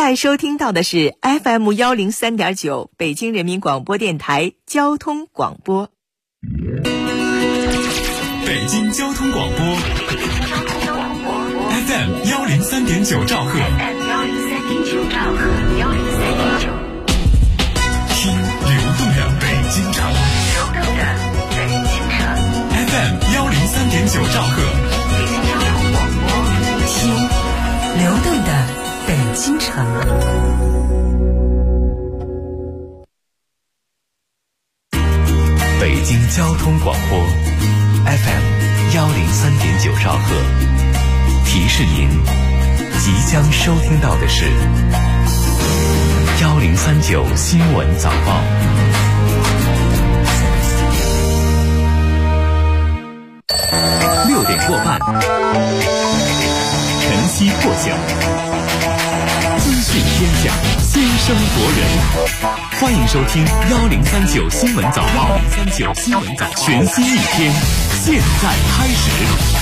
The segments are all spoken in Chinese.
在收听到的是 FM103.9 北京人民广播电台交通广播。 北京交通广播 FM103.9 兆赫，听流动的北京城FM103.9 兆赫， 听流动的北京城。 北京交通广播 FM103.9 兆赫，提示您即将收听到的是1039新闻早报。6点过半，晨曦破晓，资讯天下，先声夺人。欢迎收听1039新闻早报，1039新闻早报，全新一天，现在开始。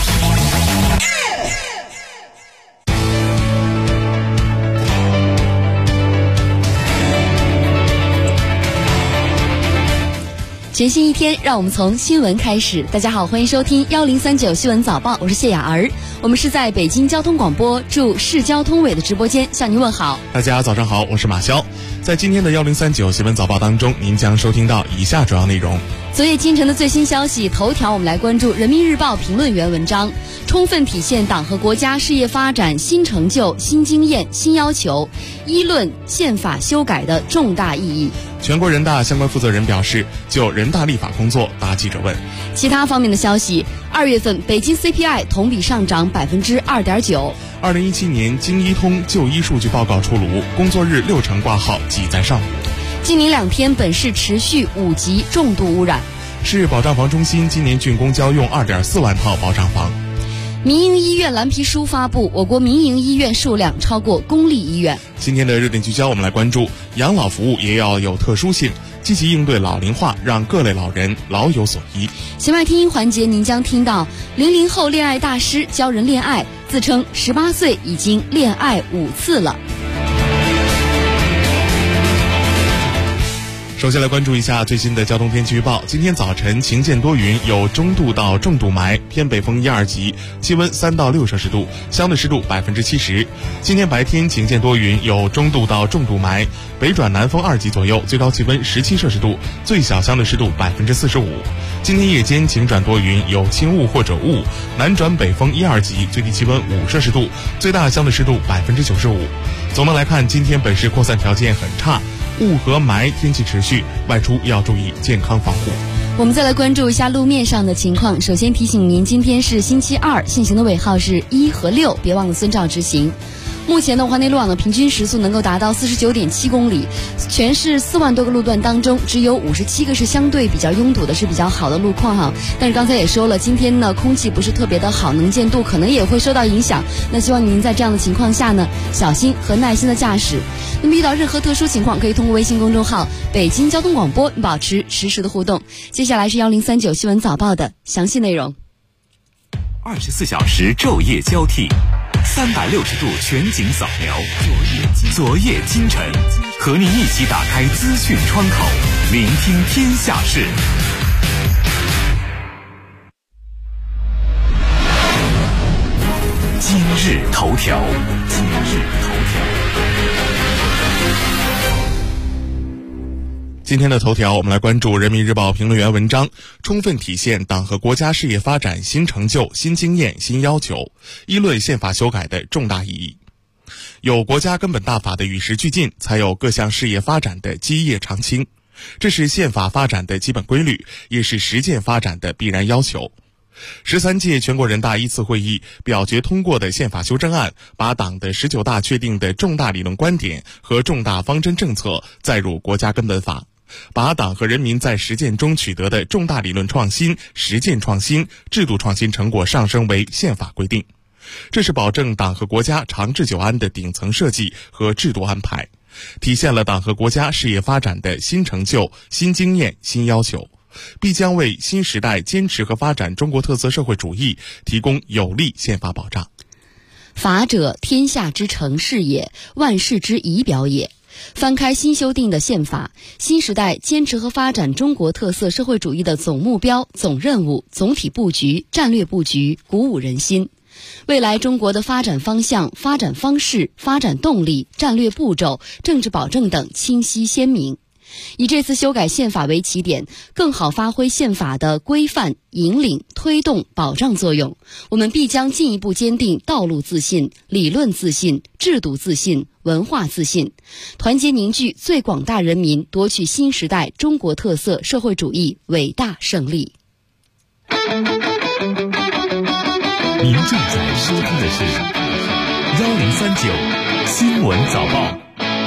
全新一天，让我们从新闻开始。大家好，欢迎收听1039新闻早报，我是谢雅儿。我们是在北京交通广播驻市交通委的直播间向您问好。 大家早上好，我是马潇。在今天的1039新闻早报当中，您将收听到以下主要内容。 昨夜今晨的最新消息，头条我们来关注人民日报评论员文章，充分体现党和国家事业发展新成就、新经验、新要求，议论宪法修改的重大意义。 全国人大相关负责人表示，就人大立法工作答记者问。 其他方面的消息，2月份北京 CPI 同比上涨 2.9%。 2017年京医通就医数据报告出炉，工作日6成挂号挤在上午。 今明2天本市持续5级重度污染。 市保障房中心今年竣工交用2.4万套保障房。 民营医院蓝皮书发布，我国民营医院数量超过公立医院。 今天的热点聚焦，我们来关注养老服务也要有特殊性，积极应对老龄化，让各类老人老有所依。 弦外听音环节，您将听到00后恋爱大师教人恋爱，自称18岁已经恋爱5次了。 首先来关注一下最新的交通天气预报。今天早晨晴间多云，有中度到重度霾，偏北风1、2级，气温3到6摄氏度，相对湿度70%。今天白天晴间多云，有中度到重度霾，北转南风2级左右，最高气温17摄氏度，最小相对湿度45%。今天夜间晴转多云，有轻雾或者雾，南转北风1、2级，最低气温5摄氏度，最大相对湿度95%。总的来看，今天本市扩散条件很差，雾和霾天气持续，外出要注意健康防护。 我们再来关注一下路面上的情况。首先提醒您，今天是星期二，限行的尾号是1和6，别忘了遵照执行。目前的华内路网的平均时速能够达到49.7公里，全市4万多个路段当中，只有57个是相对比较拥堵的，是比较好的路况哈。但是刚才也说了，今天呢空气不是特别的好，能见度可能也会受到影响。那希望您在这样的情况下呢，小心和耐心的驾驶。那么遇到任何特殊情况，可以通过微信公众号北京交通广播保持实时的互动。接下来是1039新闻早报的详细内容。 24小时昼夜交替，360度全景扫描，昨夜今晨，和您一起打开资讯窗口，聆听天下事。今日头条。 今天的头条，我们来关注人民日报评论员文章，充分体现党和国家事业发展新成就、新经验、新要求，议论宪法修改的重大意义。有国家根本大法的与时俱进，才有各项事业发展的基业长青，这是宪法发展的基本规律，也是实践发展的必然要求。13届全国人大一次会议表决通过的宪法修正案，把党的19大确定的重大理论观点和重大方针政策载入国家根本法，把党和人民在实践中取得的重大理论创新、实践创新、制度创新成果上升为宪法规定。这是保证党和国家长治久安的顶层设计和制度安排，体现了党和国家事业发展的新成就、新经验、新要求，必将为新时代坚持和发展中国特色社会主义提供有力宪法保障。 法者，天下之成事也，万事之仪表也。翻开新修订的宪法，新时代坚持和发展中国特色社会主义的总目标、总任务、总体布局、战略布局，鼓舞人心。未来中国的发展方向、发展方式、发展动力、战略步骤、政治保证等清晰鲜明。以这次修改宪法为起点，更好发挥宪法的规范、引领、推动、保障作用，我们必将进一步坚定道路自信、理论自信、制度自信、文化自信，团结凝聚最广大人民，夺取新时代中国特色社会主义伟大胜利。 您正在收听的是1039新闻早报。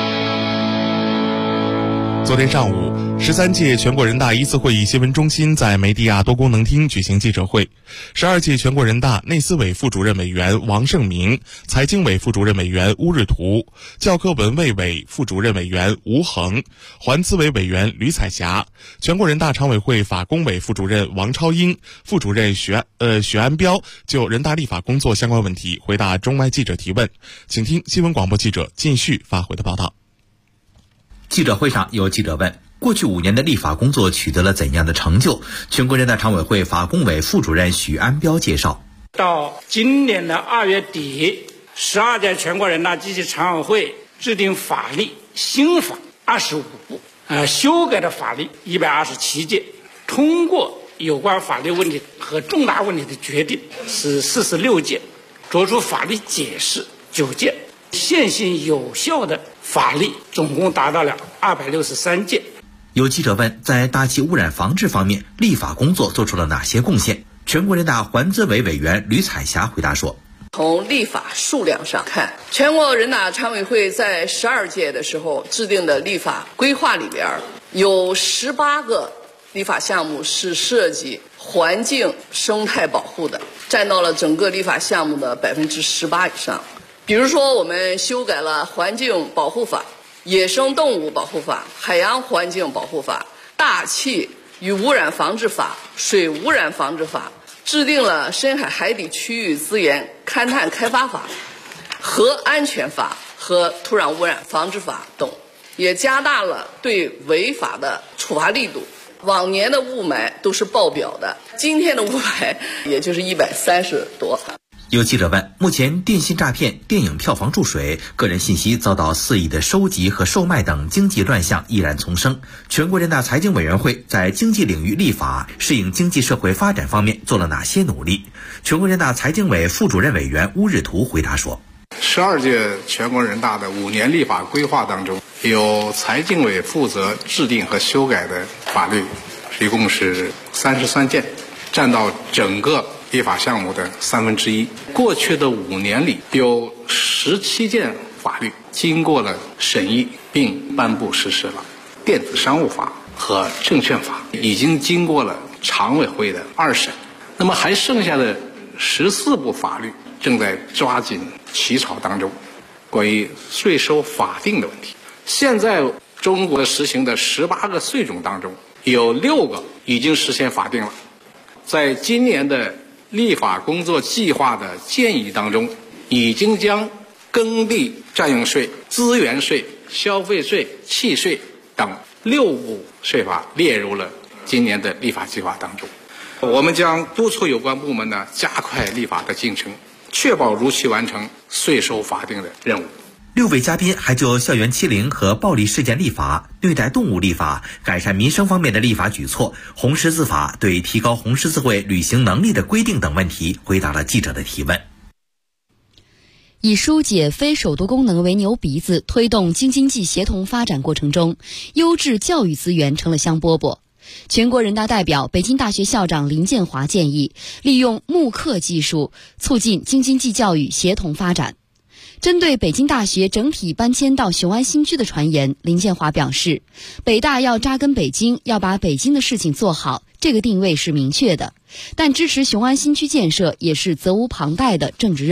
昨天上午，13届全国人大一次会议新闻中心在梅地亚多功能厅举行记者会。12届全国人大内司委副主任委员王胜明、财经委副主任委员乌日图、教科文卫委副主任委员吴恒、环资委委员吕彩霞、全国人大常委会法工委副主任王超英、副主任许安标就人大立法工作相关问题回答中外记者提问。请听新闻广播记者靳旭发回的报道。 记者会上有记者问，过去5年的立法工作取得了怎样的成就？全国人大常委会法工委副主任许安标介绍， 到今年的2月底，12届全国人大及其常委会制定法律新法25部，修改的法律127件，通过有关法律问题和重大问题的决定是46件，作出法律解释9件，现行有效的法律总共达到了263件。 有记者问，在大气污染防治方面，立法工作做出了哪些贡献？全国人大环资委委员吕彩霞回答说， 从立法数量上看，全国人大常委会在12届的时候制定的立法规划里边，有18个立法项目是涉及环境生态保护的，占到了整个立法项目的18%以上。比如说，我们修改了环境保护法、野生动物保护法、海洋环境保护法、大气与污染防治法、水污染防治法，制定了深海海底区域资源勘探开发法、核安全法和土壤污染防治法等，也加大了对违法的处罚力度。往年的雾霾都是爆表的，今天的雾霾也就是130多。 有记者问，目前电信诈骗、电影票房注水、个人信息遭到肆意的收集和售卖等经济乱象依然丛生。全国人大财经委员会在经济领域立法、适应经济社会发展方面做了哪些努力？全国人大财经委副主任委员乌日图回答说 ，12届全国人大的5年立法规划当中，有财经委负责制定和修改的法律一共是33件，占到整个立法项目的1/3。过去的5年里，有17件法律经过了审议并颁布实施了。电子商务法和证券法已经经过了常委会的2审，那么还剩下的14部法律正在抓紧起草当中。关于税收法定的问题，现在中国实行的18个税种当中，有6个已经实现法定了。在今年的立法工作计划的建议当中，已经将耕地占用税、资源税、消费税、契税等6部税法列入了今年的立法计划当中。我们将督促有关部门呢加快立法的进程，确保如期完成税收法定的任务。 6位嘉宾还就校园欺凌和暴力事件立法、虐待动物立法、改善民生方面的立法举措、红十字法对提高红十字会履行能力的规定等问题回答了记者的提问。 以疏解非手读功能为牛鼻子，推动京津冀协同发展过程中，优质教育资源成了香饽饽。全国人大代表、北京大学校长林建华建议，利用慕课技术促进京津冀教育协同发展。针对北京大学整体搬迁到雄安新区的传言，林建华表示，北大要扎根北京，要把北京的事情做好，这个定位是明确的，但支持雄安新区建设也是责无旁贷的政治任务。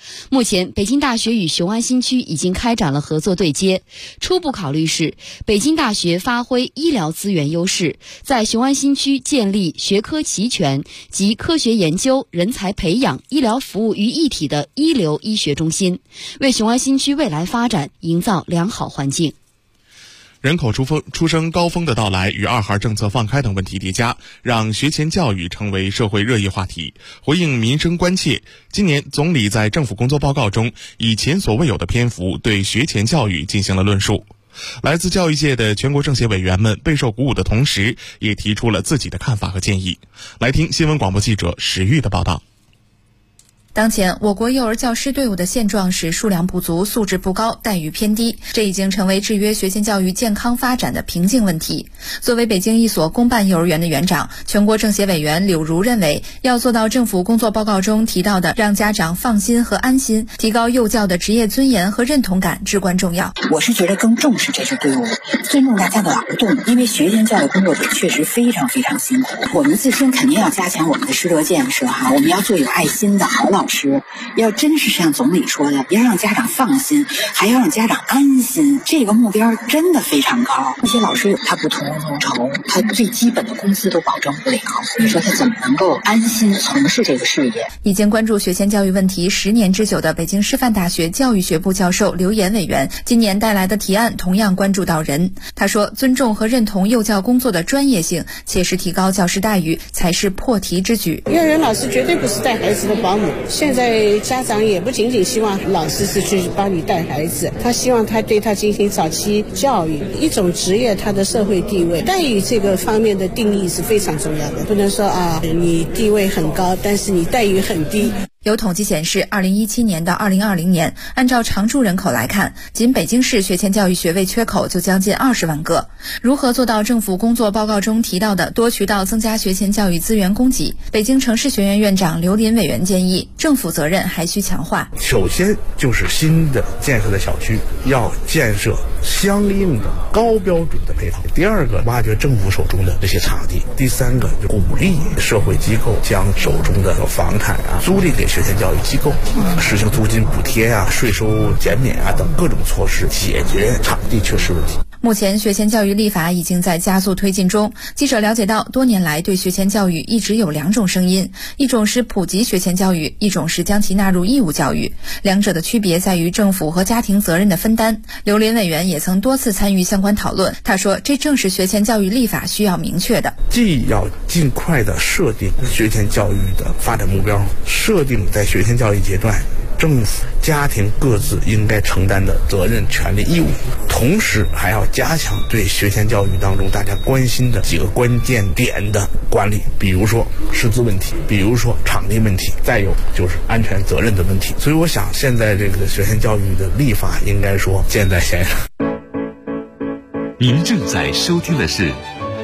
目前，北京大学与雄安新区已经开展了合作对接，初步考虑是北京大学发挥医疗资源优势，在雄安新区建立学科齐全及科学研究、人才培养、医疗服务于一体的一流医学中心，为雄安新区未来发展营造良好环境。 人口出生高峰的到来与二孩政策放开等问题叠加，让学前教育成为社会热议话题。回应民生关切，今年总理在政府工作报告中以前所未有的篇幅对学前教育进行了论述。来自教育界的全国政协委员们备受鼓舞的同时，也提出了自己的看法和建议。来听新闻广播记者史玉的报道。 当前，我国幼儿教师队伍的现状是数量不足、素质不高、待遇偏低，这已经成为制约学前教育健康发展的瓶颈问题。作为北京一所公办幼儿园的园长，全国政协委员柳如认为，要做到政府工作报告中提到的让家长放心和安心，提高幼教的职业尊严和认同感至关重要。 我是觉得更重视这支队伍，尊重大家的劳动，因为学前教育工作者确实非常非常辛苦。我们自身肯定要加强我们的师德建设我们要做有爱心的好老师，要真是像总理说的，要让家长放心，还要让家长安心，这个目标真的非常高。一些老师有他不同酬，他最基本的工资都保证不了，你说他怎么能够安心从事这个事业？ 已经关注学前教育问题10年之久的北京师范大学教育学部教授刘岩委员，今年带来的提案同样关注到人。他说，尊重和认同幼教工作的专业性，切实提高教师待遇，才是破题之举。 幼儿园老师绝对不是带孩子的保姆，现在家长也不仅仅希望老师是去帮你带孩子，他希望他对他进行早期教育，一种职业他的社会地位待遇这个方面的定义是非常重要的，不能说你地位很高，但是你待遇很低。 有统计显示，2017年到2020年，按照常住人口来看，仅北京市学前教育学位缺口就将近20万个。如何做到政府工作报告中提到的多渠道增加学前教育资源供给？北京城市学院院长刘林委员建议，政府责任还需强化。 首先就是新的建设的小区要建设相应的高标准的配套。第二个，挖掘政府手中的这些场地。第三个，鼓励社会机构将手中的房产租赁给学前教育机构，实行租金补贴税收减免等各种措施，解决场地缺失问题。 目前学前教育立法已经在加速推进中。记者了解到，多年来对学前教育一直有2种声音，一种是普及学前教育，一种是将其纳入义务教育。两者的区别在于政府和家庭责任的分担。刘林委员也曾多次参与相关讨论，他说，这正是学前教育立法需要明确的。 既要尽快的设定学前教育的发展目标，设定在学前教育阶段政府、家庭各自应该承担的责任、权利、义务，同时还要加强对学前教育当中大家关心的几个关键点的管理，比如说师资问题，比如说场地问题，再有就是安全责任的问题。所以我想，现在这个学前教育的立法应该说箭在弦上。 您正在收听的是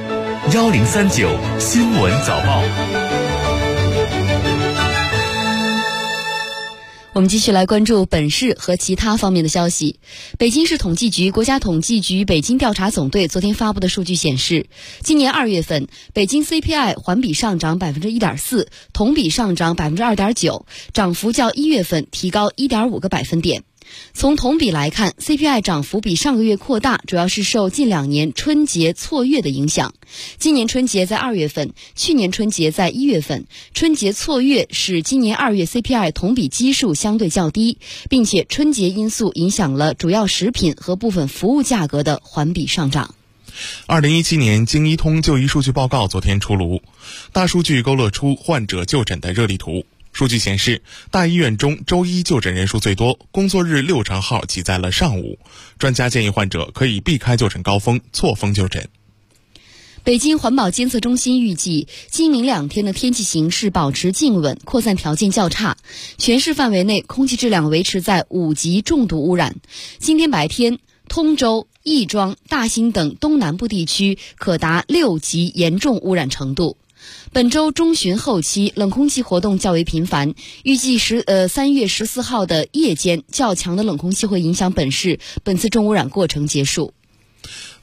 1039新闻早报。 我们继续来关注本市和其他方面的消息。北京市统计局、国家统计局北京调查总队昨天发布的数据显示，今年2月份，北京 CPI 环比上涨 1.4%， 同比上涨 2.9%， 涨幅较1月份提高 1.5个百分点。从同比来看， CPI 涨幅比上个月扩大，主要是受近2年春节错月的影响。今年春节在2月份，去年春节在1月份，春节错月使今年2月 CPI 同比基数相对较低，并且春节因素影响了主要食品和部分服务价格的环比上涨。 2017年京医通就医数据报告昨天出炉，大数据勾勒出患者就诊的热力图。数据显示，大医院中周一就诊人数最多，工作日60%号挤在了上午。专家建议患者可以避开就诊高峰，错峰就诊。 北京环保监测中心预计，今明2天的天气形势保持静稳，扩散条件较差，全市范围内空气质量维持在5级重度污染。今天白天，通州、亦庄、大兴等东南部地区可达6级严重污染程度。本周中旬后期冷空气活动较为频繁，预计3月14号的夜间较强的冷空气会影响本市，本次重污染过程结束。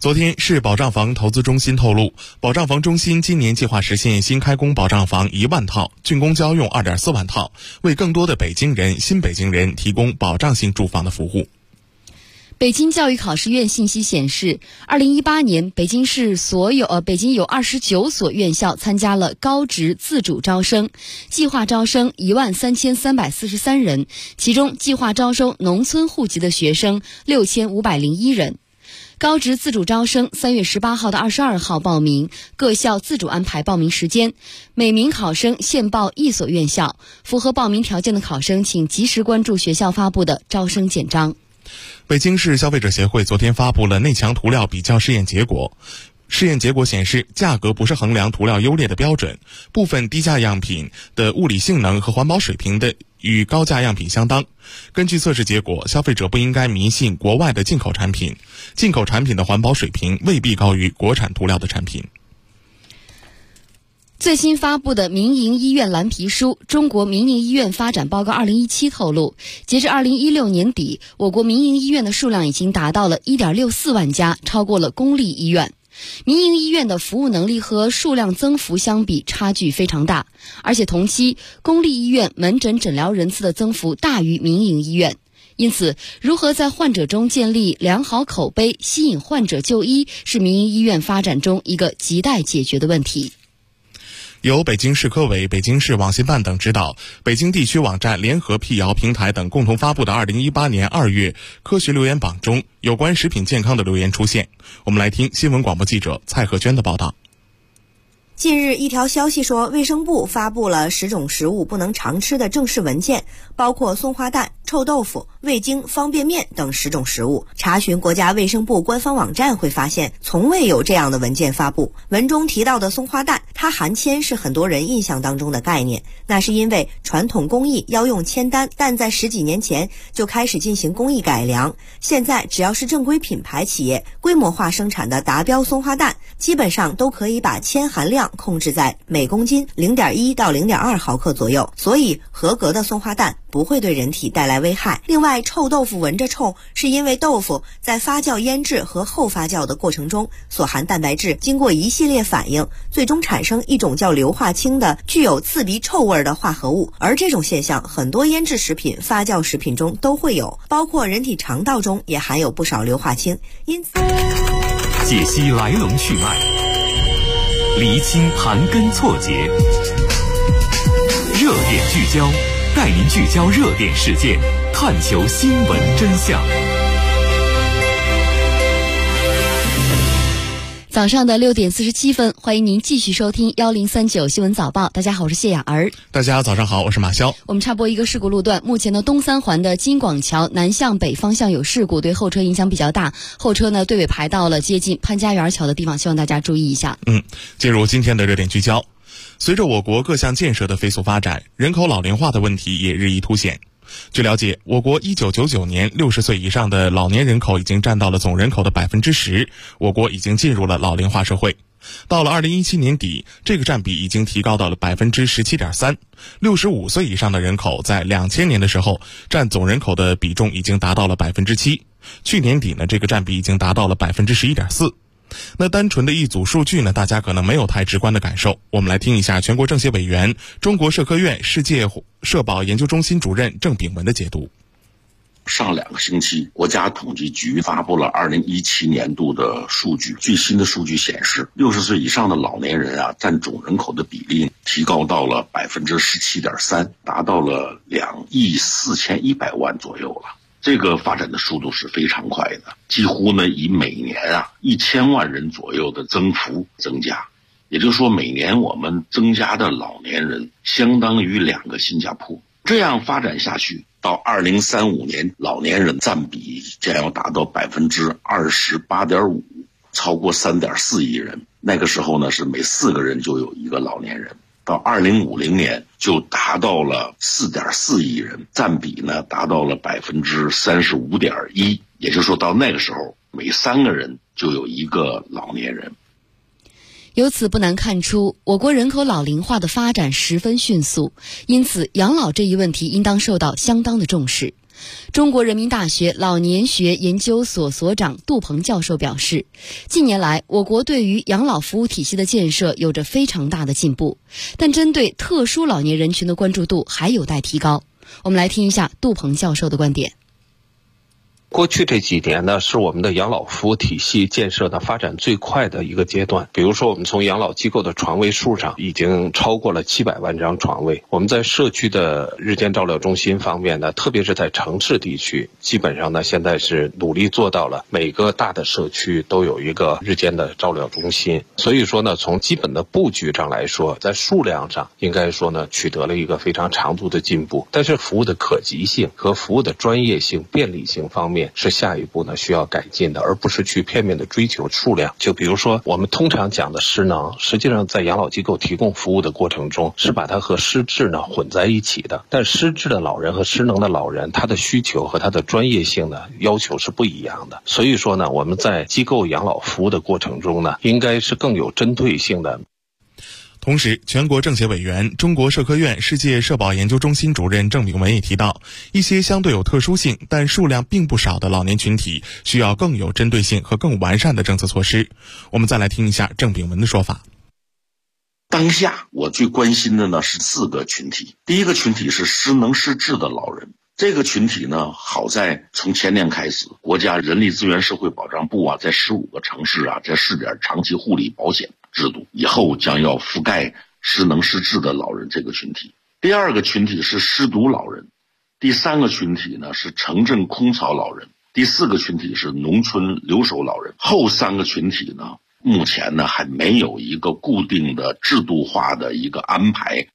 昨天，市保障房投资中心透露，保障房中心今年计划实现新开工保障房1万套，竣工交用2.4万套，为更多的北京人、新北京人提供保障性住房的服务。 北京教育考试院信息显示，2018年北京有29所院校参加了高职自主招生，计划招生13343人，其中计划招收农村户籍的学生6501人。高职自主招生3月18号到22号报名，各校自主安排报名时间，每名考生限报1所院校，符合报名条件的考生请及时关注学校发布的招生简章。 北京市消费者协会昨天发布了内墙涂料比较试验结果。试验结果显示，价格不是衡量涂料优劣的标准，部分低价样品的物理性能和环保水平的与高价样品相当。根据测试结果，消费者不应该迷信国外的进口产品，进口产品的环保水平未必高于国产涂料的产品。 最新发布的民营医院蓝皮书《中国民营医院发展报告2017》透露，截至2016年底，我国民营医院的数量已经达到了 1.64 万家，超过了公立医院。民营医院的服务能力和数量增幅相比差距非常大，而且同期公立医院门诊诊疗人次的增幅大于民营医院。因此，如何在患者中建立良好口碑，吸引患者就医，是民营医院发展中一个亟待解决的问题。 由北京市科委、北京市网信办等指导，北京地区网站联合辟谣平台等共同发布的2018年2月科学留言榜中，有关食品健康的留言出现。我们来听新闻广播记者蔡和娟的报道。 近日，一条消息说，卫生部发布了10种食物不能常吃的正式文件，包括松花蛋、臭豆腐、味精、方便面等10种食物。查询国家卫生部官方网站会发现，从未有这样的文件发布。文中提到的松花蛋，它含铅是很多人印象当中的概念，那是因为传统工艺要用铅丹，但在10几年前就开始进行工艺改良。现在只要是正规品牌企业规模化生产的达标松花蛋，基本上都可以把铅含量控制在每公斤 0.1 到 0.2 毫克左右，所以合格的松花蛋不会对人体带来危害。另外，臭豆腐闻着臭，是因为豆腐在发酵、腌制和后发酵的过程中所含蛋白质经过一系列反应，最终产生一种叫硫化氢的具有刺鼻臭味的化合物，而这种现象很多腌制食品、发酵食品中都会有，包括人体肠道中也含有不少硫化氢。因此， 解析来龙去脉，厘清盘根错节，热点聚焦，带您聚焦热点事件，探求新闻真相。 早上的6点47分，欢迎您继续收听1039新闻早报。大家好，我是谢雅儿。 大家早上好，我是马潇。 我们插播一个事故路段，目前的东三环的金广桥南向北方向有事故，对后车影响比较大，后车呢队尾排到了接近潘家园桥的地方，希望大家注意一下。 进入今天的热点聚焦。随着我国各项建设的飞速发展，人口老龄化的问题也日益凸显。据了解，我国1999年60岁以上的老年人口已经占到了总人口的 10%， 我国已经进入了老龄化社会。到了2017年底，这个占比已经提高到了 17.3%。65岁以上的人口在2000年的时候占总人口的比重已经达到了 7%， 去年底呢，这个占比已经达到了 11.4%。那单纯的一组数据呢，大家可能没有太直观的感受。我们来听一下全国政协委员、中国社科院世界社保研究中心主任郑炳文的解读。 上2个星期，国家统计局发布了2017年度的数据。最新的数据显示，60岁以上的老年人占总人口的比例提高到了 17.3%， 达到了2亿4100万左右了。这个发展的速度是非常快的，几乎呢以每年1000万人左右的增幅增加，也就是说每年我们增加的老年人相当于2个新加坡。这样发展下去，到2035年，老年人占比将要达到 28.5%， 超过 3.4 亿人。那个时候呢，是每4个人就有1个老年人。到2050年就达到了 4.4 亿人，占比呢达到了 35.1%， 也就是说到那个时候每3个人就有1个老年人。 由此不难看出，我国人口老龄化的发展十分迅速，因此养老这一问题应当受到相当的重视。 中国人民大学老年学研究所所长杜鹏教授表示，近年来我国对于养老服务体系的建设有着非常大的进步，但针对特殊老年人群的关注度还有待提高。我们来听一下杜鹏教授的观点。 过去这几年呢，是我们的养老服务体系建设的发展最快的一个阶段。比如说，我们从养老机构的床位数上已经超过了700万张床位。我们在社区的日间照料中心方面呢，特别是在城市地区，基本上呢现在是努力做到了每个大的社区都有一个日间的照料中心。所以说呢，从基本的布局上来说，在数量上应该说呢取得了一个非常长足的进步。但是服务的可及性和服务的专业性、便利性方面是下一步呢需要改进的，而不是去片面的追求数量。就比如说我们通常讲的失能，实际上在养老机构提供服务的过程中是把它和失智呢混在一起的。但失智的老人和失能的老人，他的需求和他的专业性呢要求是不一样的。所以说呢，我们在机构养老服务的过程中呢，应该是更有针对性的。 同时，全国政协委员、中国社科院世界社保研究中心主任郑炳文也提到，一些相对有特殊性但数量并不少的老年群体需要更有针对性和更完善的政策措施。我们再来听一下郑炳文的说法。 当下我最关心的呢是4个群体。第一个群体是失能失智的老人。这个群体呢，好在从前年开始，国家人力资源社会保障部在15个城市在试点长期护理保险制度，以后将要覆盖失能失智的老人这个群体。第二个群体是失独老人，第3个群体呢是城镇空巢老人，第4个群体是农村留守老人。后3个群体呢，目前呢还没有一个固定的制度化的一个安排。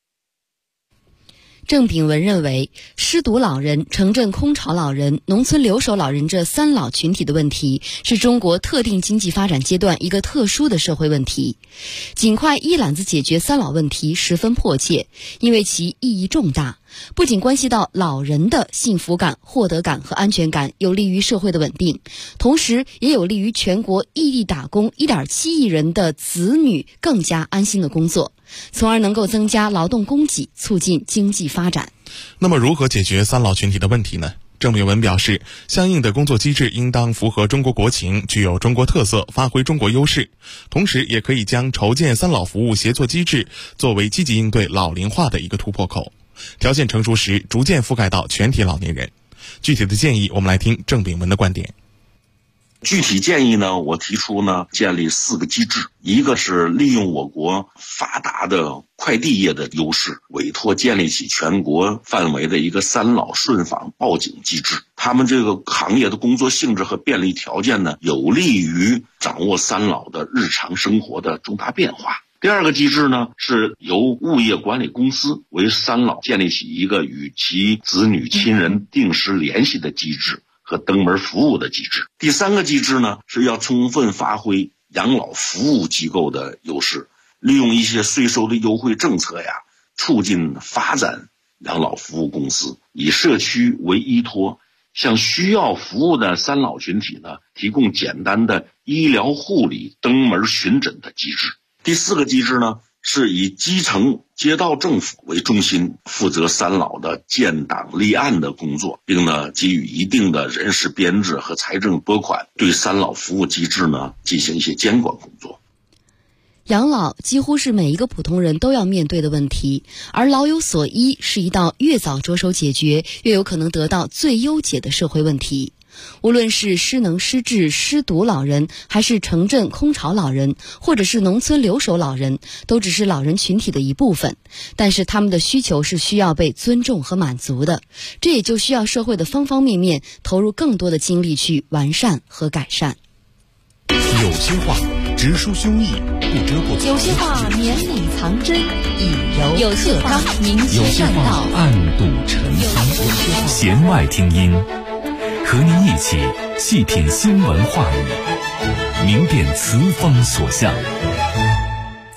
郑炳文认为，失独老人、城镇空巢老人、农村留守老人这3老群体的问题，是中国特定经济发展阶段一个特殊的社会问题。尽快一揽子解决3老问题十分迫切，因为其意义重大，不仅关系到老人的幸福感、获得感和安全感，有利于社会的稳定，同时也有利于全国异地打工1.7亿人的子女更加安心的工作，从而能够增加劳动供给，促进经济发展。 那么如何解决3老群体的问题呢？郑炳文表示，相应的工作机制应当符合中国国情，具有中国特色，发挥中国优势。同时也可以将筹建3老服务协作机制作为积极应对老龄化的一个突破口，条件成熟时逐渐覆盖到全体老年人。具体的建议，我们来听郑炳文的观点。 具体建议呢，我提出呢，建立4个机制。一个是利用我国发达的快递业的优势，委托建立起全国范围的一个3老顺访报警机制。他们这个行业的工作性质和便利条件呢，有利于掌握3老的日常生活的重大变化。第2个机制呢，是由物业管理公司为3老建立起一个与其子女亲人定时联系的机制和登门服务的机制。第3个机制呢，是要充分发挥养老服务机构的优势，利用一些税收的优惠政策促进发展养老服务公司，以社区为依托，向需要服务的3老群体呢，提供简单的医疗护理登门巡诊的机制。第4个机制呢，是以基层街道政府为中心，负责3老的建档立案的工作，并呢给予一定的人事编制和财政拨款，对3老服务机制呢进行一些监管工作。 养老几乎是每一个普通人都要面对的问题，而老有所依是一道越早着手解决，越有可能得到最优解的社会问题。无论是失能失智失独老人，还是城镇空巢老人，或者是农村留守老人，都只是老人群体的一部分，但是他们的需求是需要被尊重和满足的，这也就需要社会的方方面面投入更多的精力去完善和改善。 有些话直抒胸臆，不遮不有些话绵里藏针，以柔有些话明有些话暗度陈仓，弦外听音，和您一起细品新闻话语，明辨词锋所向。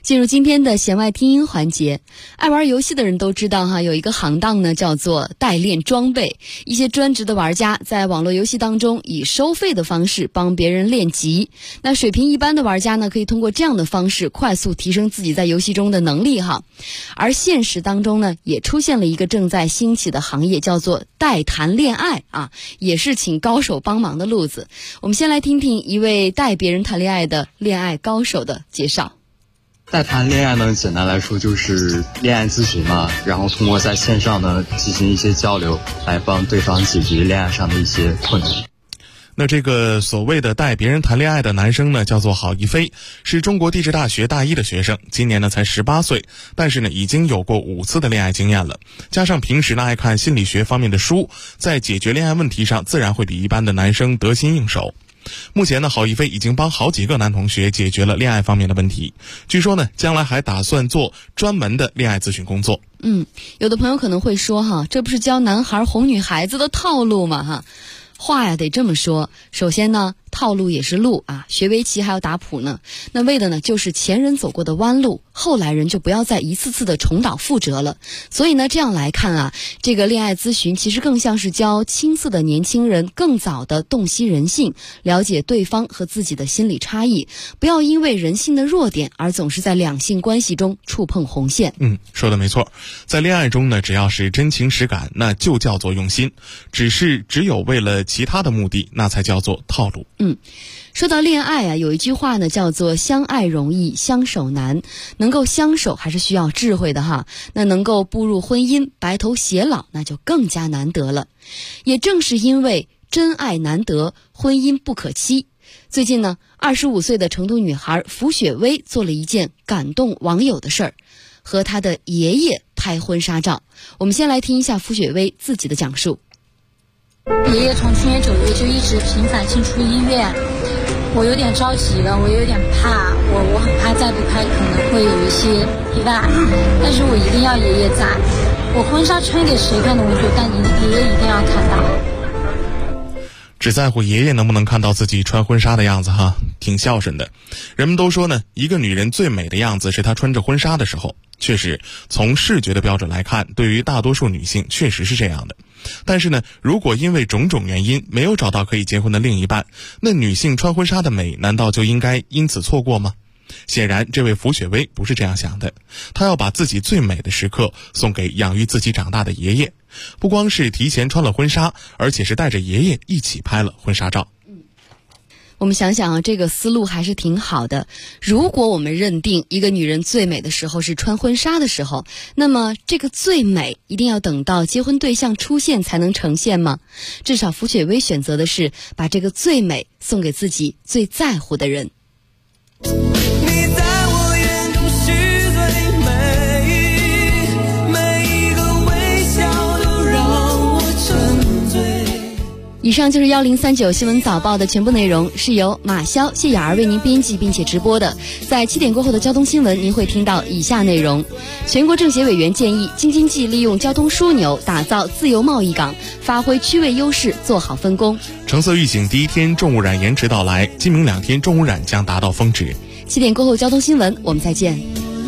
进入今天的弦外听音环节，爱玩游戏的人都知道哈，有一个行当呢叫做代练装备。一些专职的玩家在网络游戏当中以收费的方式帮别人练级。那水平一般的玩家呢，可以通过这样的方式快速提升自己在游戏中的能力哈。而现实当中呢，也出现了一个正在兴起的行业，叫做代谈恋爱啊，也是请高手帮忙的路子。我们先来听听一位带别人谈恋爱的恋爱高手的介绍。 代谈恋爱呢，简单来说就是恋爱咨询嘛，然后通过在线上呢进行一些交流，来帮对方解决恋爱上的一些困难。 那这个所谓的带别人谈恋爱的男生呢，叫做郝一飞，是中国地质大学大一的学生，今年呢才18岁，但是呢已经有过5次的恋爱经验了，加上平时呢爱看心理学方面的书，在解决恋爱问题上自然会比一般的男生得心应手。目前呢，郝一飞已经帮好几个男同学解决了恋爱方面的问题，据说呢将来还打算做专门的恋爱咨询工作。 有的朋友可能会说哈，这不是教男孩哄女孩子的套路吗哈？话呀得这么说，首先呢，套路也是路啊，学围棋还要打谱呢。那为的呢，就是前人走过的弯路，后来人就不要再一次次的重蹈覆辙了。所以呢，这样来看啊，这个恋爱咨询其实更像是教青涩的年轻人更早的洞悉人性，了解对方和自己的心理差异，不要因为人性的弱点而总是在两性关系中触碰红线。 说的没错，在恋爱中呢，只要是真情实感，那就叫做用心；只有为了其他的目的，那才叫做套路。 说到恋爱啊，有一句话呢叫做相爱容易相守难，能够相守还是需要智慧的哈。那能够步入婚姻白头偕老，那就更加难得了。也正是因为真爱难得，婚姻不可期。最近呢，25岁的成都女孩符雪薇做了一件感动网友的事儿，和她的爷爷拍婚纱照。我们先来听一下符雪薇自己的讲述。 爷爷从去年9月就一直频繁进出医院，我有点着急了，我有点怕，我很怕再不拍可能会有一些意外，但是我一定要爷爷在。我婚纱穿给谁看都无所谓，但爷爷一定要看到。 只在乎爷爷能不能看到自己穿婚纱的样子哈，挺孝顺的。人们都说呢，一个女人最美的样子是她穿着婚纱的时候。确实，从视觉的标准来看，对于大多数女性确实是这样的。但是呢，如果因为种种原因没有找到可以结婚的另一半，那女性穿婚纱的美难道就应该因此错过吗？显然这位符雪薇不是这样想的，她要把自己最美的时刻送给养育自己长大的爷爷，不光是提前穿了婚纱，而且是带着爷爷一起拍了婚纱照。 我们想想啊，这个思路还是挺好的。如果我们认定一个女人最美的时候是穿婚纱的时候，那么这个最美一定要等到结婚对象出现才能呈现吗？至少符雪薇选择的是把这个最美送给自己最在乎的人。以上就是1039新闻早报的全部内容，是由马潇、谢雅儿为您编辑并且直播的。在7点过后的交通新闻，您会听到以下内容：全国政协委员建议京津冀利用交通枢纽打造自由贸易港，发挥区位优势，做好分工。 橙色预警第一天重污染延迟到来，今明2天重污染将达到峰值。 7点过后交通新闻，我们再见。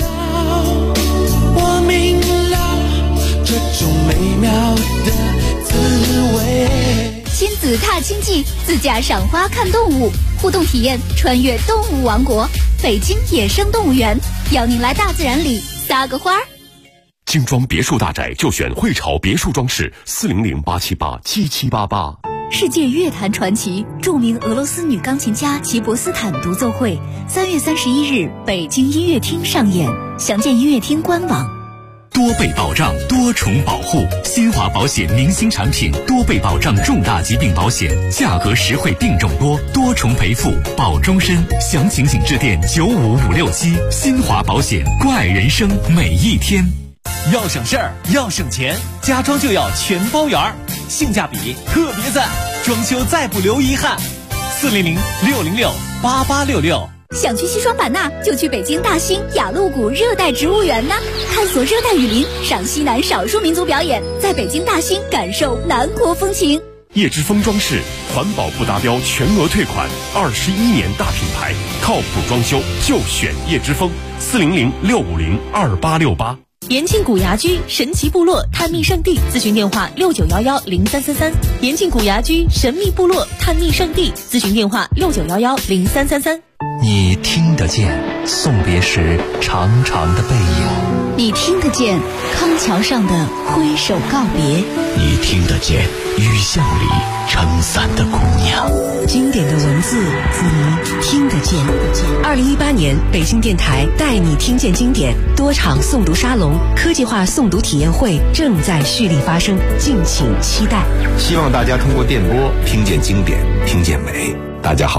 我明了这种美妙的滋味。 亲子踏青记，自驾赏花看动物，互动体验穿越动物王国，北京野生动物园，邀您来大自然里撒个花儿。 精装别墅大宅就选汇潮别墅装饰，400-878-7788。 世界乐坛传奇，著名俄罗斯女钢琴家齐博斯坦独奏会，3月31日北京音乐厅上演，详见音乐厅官网。 多倍保障，多重保护，新华保险明星产品，多倍保障重大疾病保险，价格实惠，病种多，多重赔付，保终身。详情请致电95567。新华保险，关爱人生每一天。 要省事儿，要省钱，家装就要全包圆，性价比特别赞，装修再不留遗憾。400-606-8866。 想去西双版纳，就去北京大兴雅鹿谷热带植物园呢，探索热带雨林，赏西南少数民族表演，在北京大兴感受南国风情。 叶之峰装饰，环保不达标全额退款，21年大品牌，靠谱装修就选叶之峰，400-650-2868。 延庆古崖居神奇部落探秘圣地，咨询电话6911-0333。延庆古崖居神秘部落探秘圣地，咨询电话6911-0333。 你听得见送别时长长的背影， 你听得见康桥上的挥手告别， 你听得见雨巷里撑伞的姑娘。 经典的文字，你听得见。2018年北京电台带你听见经典多场诵读沙龙、科技化诵读体验会正在蓄力发生，敬请期待。 希望大家通过电波听见经典，听见美。大家好。